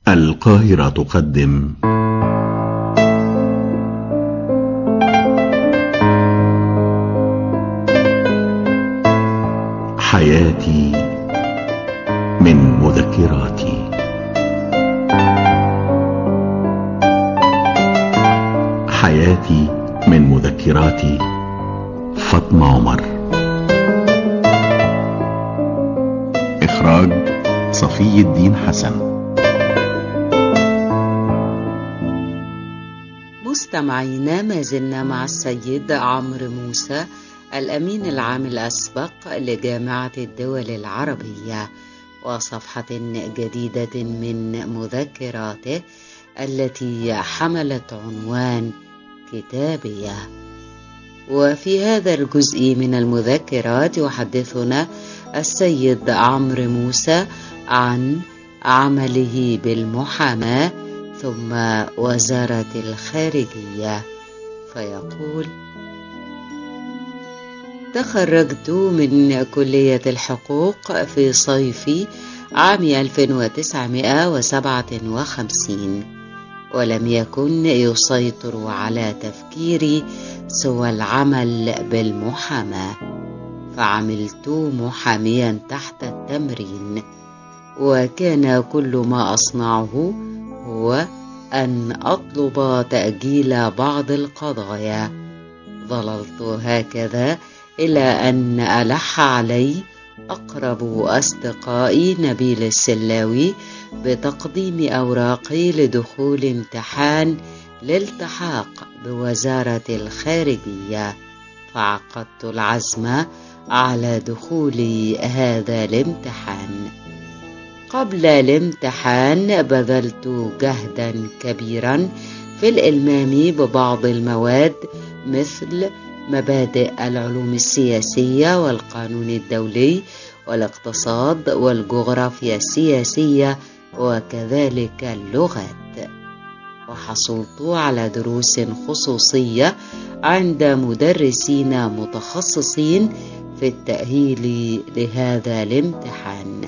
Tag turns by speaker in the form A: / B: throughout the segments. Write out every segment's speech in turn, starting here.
A: القاهرة تقدم حياتي من مذكراتي. حياتي من مذكراتي فاطمة عمر. إخراج صفي الدين حسن.
B: مستمعينا، ما زلنا مع السيد عمرو موسى، الأمين العام الأسبق لجامعة الدول العربية، وصفحة جديدة من مذكراته التي حملت عنوان كتابية. وفي هذا الجزء من المذكرات يحدثنا السيد عمرو موسى عن عمله بالمحاماة ثم وزارة الخارجية، فيقول: تخرجت من كلية الحقوق في صيف عام 1957، ولم يكن يسيطر على تفكيري سوى العمل بالمحاماة، فعملت محاميا تحت التمرين، وكان كل ما أصنعه هو أن أطلب تأجيل بعض القضايا. ظللت هكذا إلى أن ألح علي أقرب أصدقائي نبيل السلاوي بتقديم أوراقي لدخول امتحان للالتحاق بوزارة الخارجية، فعقدت العزم على دخول هذا الامتحان. قبل الامتحان بذلت جهدا كبيرا في الإلمام ببعض المواد مثل مبادئ العلوم السياسية والقانون الدولي والاقتصاد والجغرافيا السياسية وكذلك اللغات، وحصلت على دروس خصوصية عند مدرسين متخصصين في التأهيل لهذا الامتحان.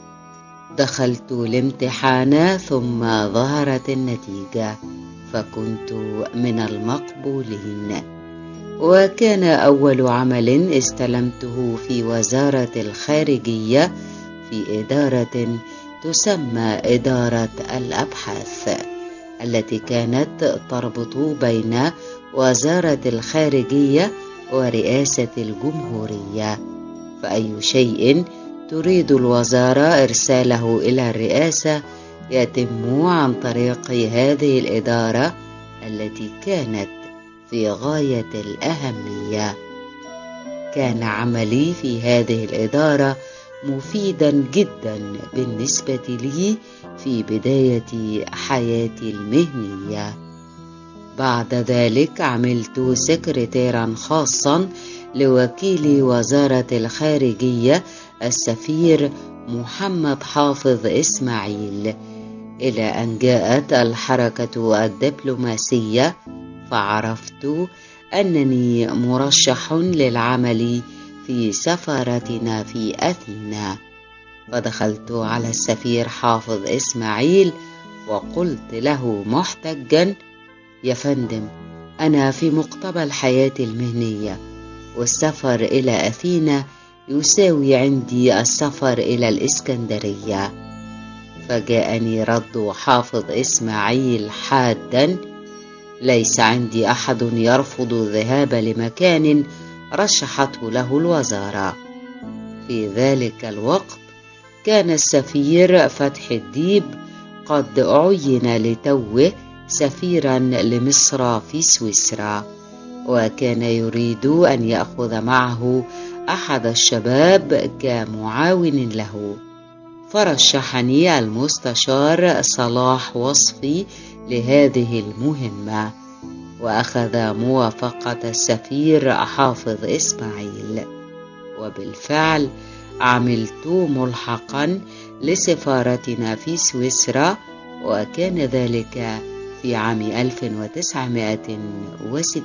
B: دخلت الامتحان ثم ظهرت النتيجة، فكنت من المقبولين. وكان أول عمل استلمته في وزارة الخارجية في إدارة تسمى إدارة الأبحاث، التي كانت تربط بين وزارة الخارجية ورئاسة الجمهورية، فأي شيء تريد الوزارة إرساله إلى الرئاسة يتم عن طريق هذه الإدارة التي كانت في غاية الأهمية. كان عملي في هذه الإدارة مفيدا جدا بالنسبة لي في بداية حياتي المهنية. بعد ذلك عملت سكرتيرا خاصا لوكيل وزارة الخارجية السفير محمد حافظ إسماعيل، إلى أن جاءت الحركة الدبلوماسية، فعرفت أنني مرشح للعمل في سفارتنا في أثينا، فدخلت على السفير حافظ إسماعيل وقلت له محتجا: يا فندم، أنا في مقتبل حياتي المهنية، والسفر إلى أثينا يساوي عندي السفر إلى الإسكندرية. فجاءني رد حافظ إسماعيل حادا: ليس عندي أحد يرفض الذهاب لمكان رشحته له الوزارة. في ذلك الوقت كان السفير فتح الديب قد عين لتوه سفيرا لمصر في سويسرا، وكان يريد أن يأخذ معه أحد الشباب كمعاون له، فرشحني المستشار صلاح وصفي لهذه المهمة، وأخذ موافقة السفير حافظ إسماعيل، وبالفعل عملت ملحقا لسفارتنا في سويسرا، وكان ذلك في عام 1960.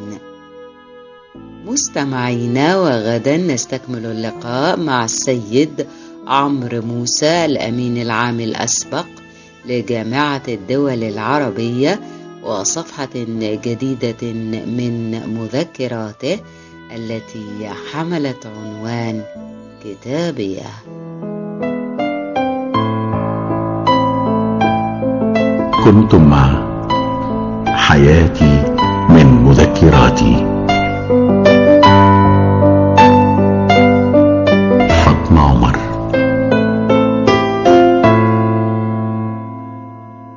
B: مستمعينا، وغدا نستكمل اللقاء مع السيد عمرو موسى الأمين العام الأسبق لجامعة الدول العربية وصفحة جديدة من مذكراته التي حملت عنوان كتابية.
A: كنتم مع حياتي من مذكراتي.